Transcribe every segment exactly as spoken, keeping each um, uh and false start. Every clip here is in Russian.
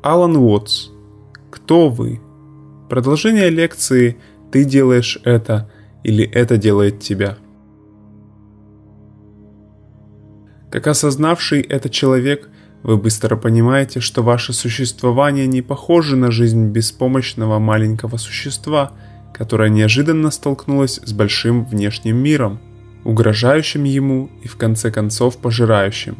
Алан Уотс. Кто вы? Продолжение лекции «Ты делаешь это» или «Это делает тебя». Как осознавший это человек, вы быстро понимаете, что ваше существование не похоже на жизнь беспомощного маленького существа, которое неожиданно столкнулось с большим внешним миром, угрожающим ему и в конце концов пожирающим.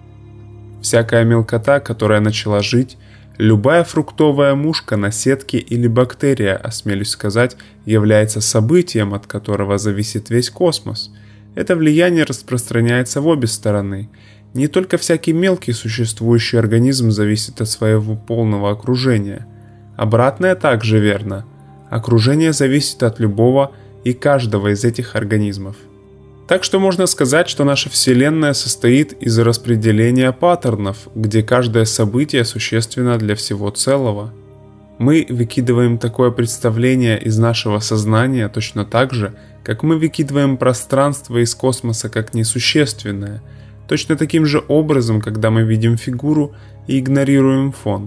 Всякая мелкота, которая начала жить, любая фруктовая мушка на сетке или бактерия, осмелюсь сказать, является событием, от которого зависит весь космос. Это влияние распространяется в обе стороны. Не только всякий мелкий существующий организм зависит от своего полного окружения. Обратное также верно. Окружение зависит от любого и каждого из этих организмов. Так что можно сказать, что наша Вселенная состоит из распределения паттернов, где каждое событие существенно для всего целого. Мы выкидываем такое представление из нашего сознания точно так же, как мы выкидываем пространство из космоса как несущественное, точно таким же образом, когда мы видим фигуру и игнорируем фон.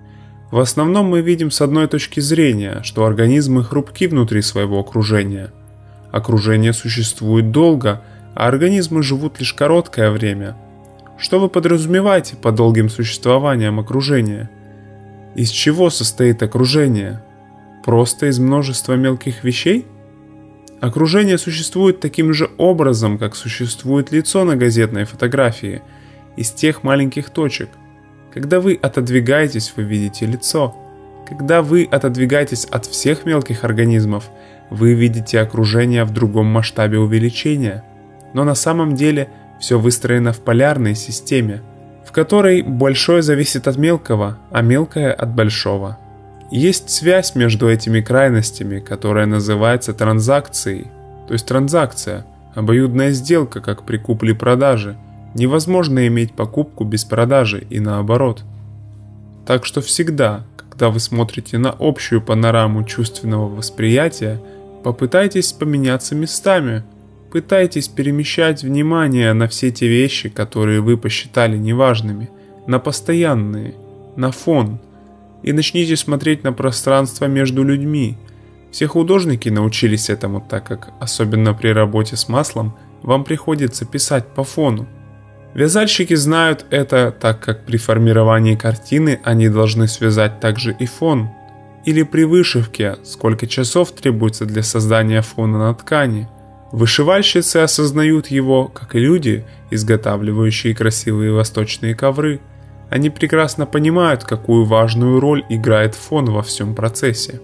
В основном мы видим с одной точки зрения, что организмы хрупки внутри своего окружения. Окружение существует долго, а организмы живут лишь короткое время. Что вы подразумеваете под долгим существованием окружения? Из чего состоит окружение? Просто из множества мелких вещей? Окружение существует таким же образом, как существует лицо на газетной фотографии, из тех маленьких точек. Когда вы отодвигаетесь, вы видите лицо. Когда вы отодвигаетесь от всех мелких организмов, вы видите окружение в другом масштабе увеличения. Но на самом деле все выстроено в полярной системе, в которой большое зависит от мелкого, а мелкое от большого. Есть связь между этими крайностями, которая называется транзакцией. То есть транзакция, обоюдная сделка, как при купле-продаже. Невозможно иметь покупку без продажи и наоборот. Так что всегда, когда вы смотрите на общую панораму чувственного восприятия, попытайтесь поменяться местами. Пытайтесь перемещать внимание на все те вещи, которые вы посчитали неважными, на постоянные, на фон. И начните смотреть на пространство между людьми. Все художники научились этому, так как, особенно при работе с маслом, вам приходится писать по фону. Вязальщики знают это, так как при формировании картины они должны связать также и фон. Или при вышивке, сколько часов требуется для создания фона на ткани. Вышивальщицы осознают его, как и люди, изготавливающие красивые восточные ковры. Они прекрасно понимают, какую важную роль играет фон во всем процессе.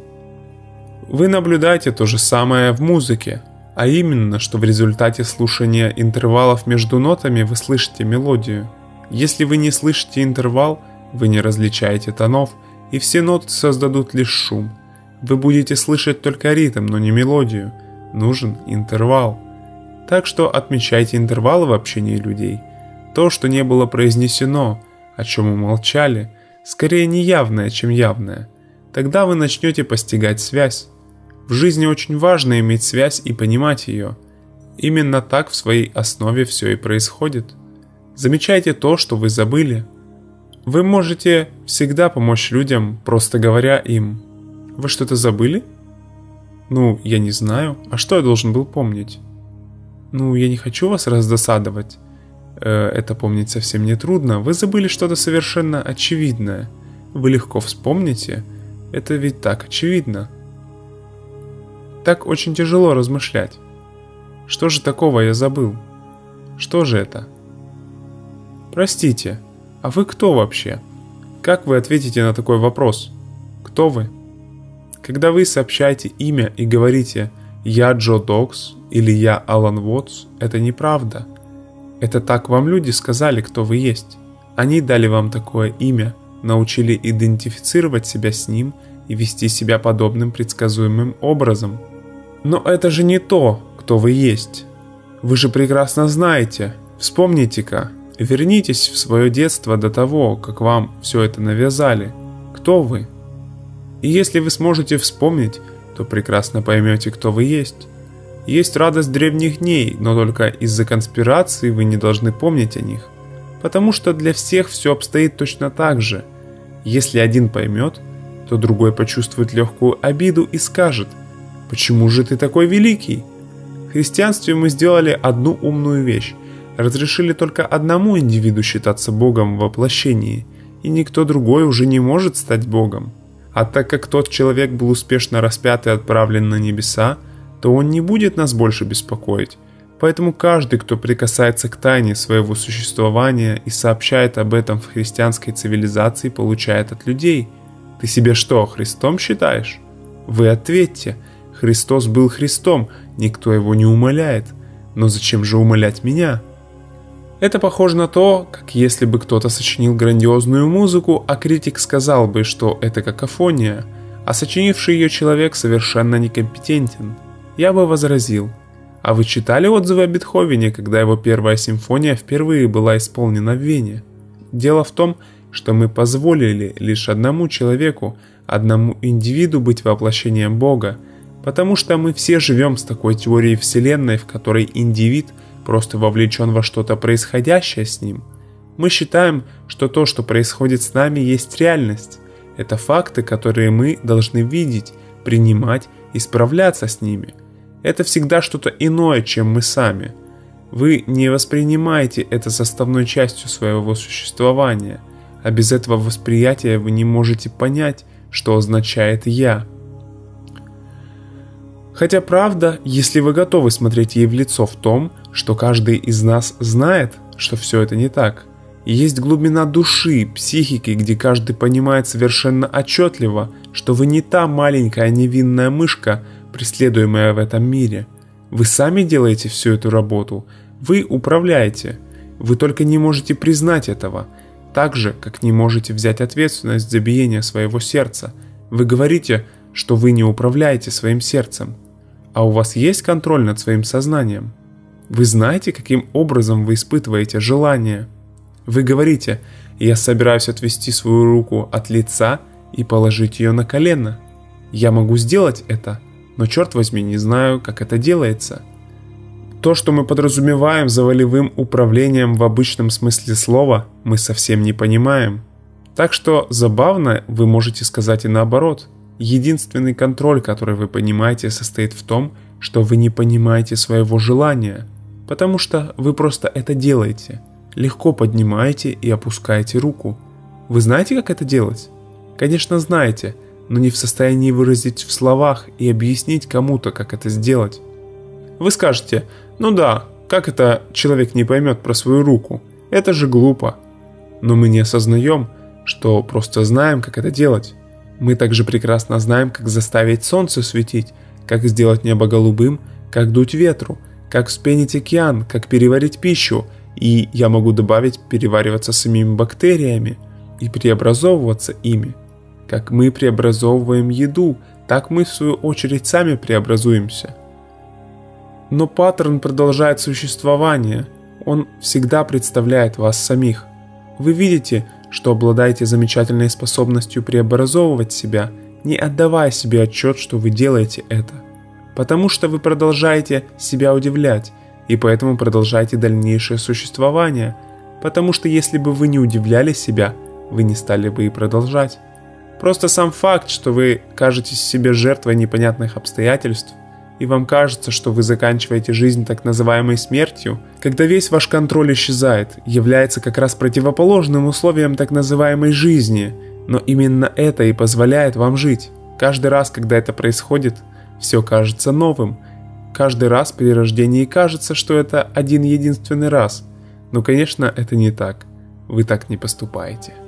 Вы наблюдаете то же самое в музыке, а именно, что в результате слушания интервалов между нотами вы слышите мелодию. Если вы не слышите интервал, вы не различаете тонов, и все ноты создадут лишь шум. Вы будете слышать только ритм, но не мелодию. Нужен интервал. Так что отмечайте интервалы в общении людей. То, что не было произнесено, о чем умолчали, скорее неявное, чем явное. Тогда вы начнете постигать связь. В жизни очень важно иметь связь и понимать ее. Именно так в своей основе все и происходит. Замечайте то, что вы забыли. Вы можете всегда помочь людям, просто говоря им: «Вы что-то забыли?» «Ну, я не знаю. А что я должен был помнить?» «Ну, я не хочу вас раздосадовать. Э, это помнить совсем не трудно. Вы забыли что-то совершенно очевидное. Вы легко вспомните. Это ведь так очевидно». Так очень тяжело размышлять. Что же такого я забыл? Что же это? Простите, а вы кто вообще? Как вы ответите на такой вопрос? Кто вы? Когда вы сообщаете имя и говорите «Я Джо Докс» или «Я Алан Уотс», это неправда. Это так вам люди сказали, кто вы есть. Они дали вам такое имя, научили идентифицировать себя с ним и вести себя подобным предсказуемым образом. Но это же не то, кто вы есть. Вы же прекрасно знаете. Вспомните-ка, вернитесь в свое детство до того, как вам все это навязали. Кто вы? И если вы сможете вспомнить, то прекрасно поймете, кто вы есть. Есть радость древних дней, но только из-за конспирации вы не должны помнить о них. Потому что для всех все обстоит точно так же. Если один поймет, то другой почувствует легкую обиду и скажет: «Почему же ты такой великий?» В христианстве мы сделали одну умную вещь. Разрешили только одному индивиду считаться Богом в воплощении, и никто другой уже не может стать Богом. А так как тот человек был успешно распят и отправлен на небеса, то он не будет нас больше беспокоить. Поэтому каждый, кто прикасается к тайне своего существования и сообщает об этом в христианской цивилизации, получает от людей: «Ты себе что, Христом считаешь?» Вы ответьте: «Христос был Христом, никто его не умаляет. Но зачем же умалять меня?» Это похоже на то, как если бы кто-то сочинил грандиозную музыку, а критик сказал бы, что это какофония, а сочинивший ее человек совершенно некомпетентен. Я бы возразил: а вы читали отзывы о Бетховене, когда его первая симфония впервые была исполнена в Вене? Дело в том, что мы позволили лишь одному человеку, одному индивиду быть воплощением Бога, потому что мы все живем с такой теорией Вселенной, в которой индивид просто вовлечен во что-то происходящее с ним. Мы считаем, что то, что происходит с нами, есть реальность. Это факты, которые мы должны видеть, принимать и справляться с ними. Это всегда что-то иное, чем мы сами. Вы не воспринимаете это составной частью своего существования, а без этого восприятия вы не можете понять, что означает «я». Хотя правда, если вы готовы смотреть ей в лицо в том, что каждый из нас знает, что все это не так, и есть глубина души, психики, где каждый понимает совершенно отчетливо, что вы не та маленькая невинная мышка, преследуемая в этом мире. Вы сами делаете всю эту работу, вы управляете, вы только не можете признать этого, так же, как не можете взять ответственность за биение своего сердца. Вы говорите, что вы не управляете своим сердцем. А у вас есть контроль над своим сознанием? Вы знаете, каким образом вы испытываете желание? Вы говорите: «Я собираюсь отвести свою руку от лица и положить ее на колено. Я могу сделать это, но, черт возьми, не знаю, как это делается». То, что мы подразумеваем за волевым управлением в обычном смысле слова, мы совсем не понимаем. Так что забавно, вы можете сказать и наоборот. Единственный контроль, который вы понимаете, состоит в том, что вы не понимаете своего желания, потому что вы просто это делаете. Легко поднимаете и опускаете руку. Вы знаете, как это делать? Конечно, знаете, но не в состоянии выразить в словах и объяснить кому-то, как это сделать. Вы скажете: «Ну да, как это человек не поймет про свою руку? Это же глупо». Но мы не осознаем, что просто знаем, как это делать. Мы также прекрасно знаем, как заставить солнце светить, как сделать небо голубым, как дуть ветру, как вспенить океан, как переварить пищу, и я могу добавить перевариваться самими бактериями и преобразовываться ими. Как мы преобразовываем еду, так мы в свою очередь сами преобразуемся. Но паттерн продолжает существование, он всегда представляет вас самих. Вы видите, что обладаете замечательной способностью преобразовывать себя, не отдавая себе отчет, что вы делаете это. Потому что вы продолжаете себя удивлять, и поэтому продолжаете дальнейшее существование, потому что если бы вы не удивляли себя, вы не стали бы и продолжать. Просто сам факт, что вы кажетесь себе жертвой непонятных обстоятельств, и вам кажется, что вы заканчиваете жизнь так называемой смертью, когда весь ваш контроль исчезает, является как раз противоположным условием так называемой жизни, но именно это и позволяет вам жить. Каждый раз, когда это происходит, все кажется новым. Каждый раз при рождении кажется, что это один единственный раз. Но, конечно, это не так. Вы так не поступаете.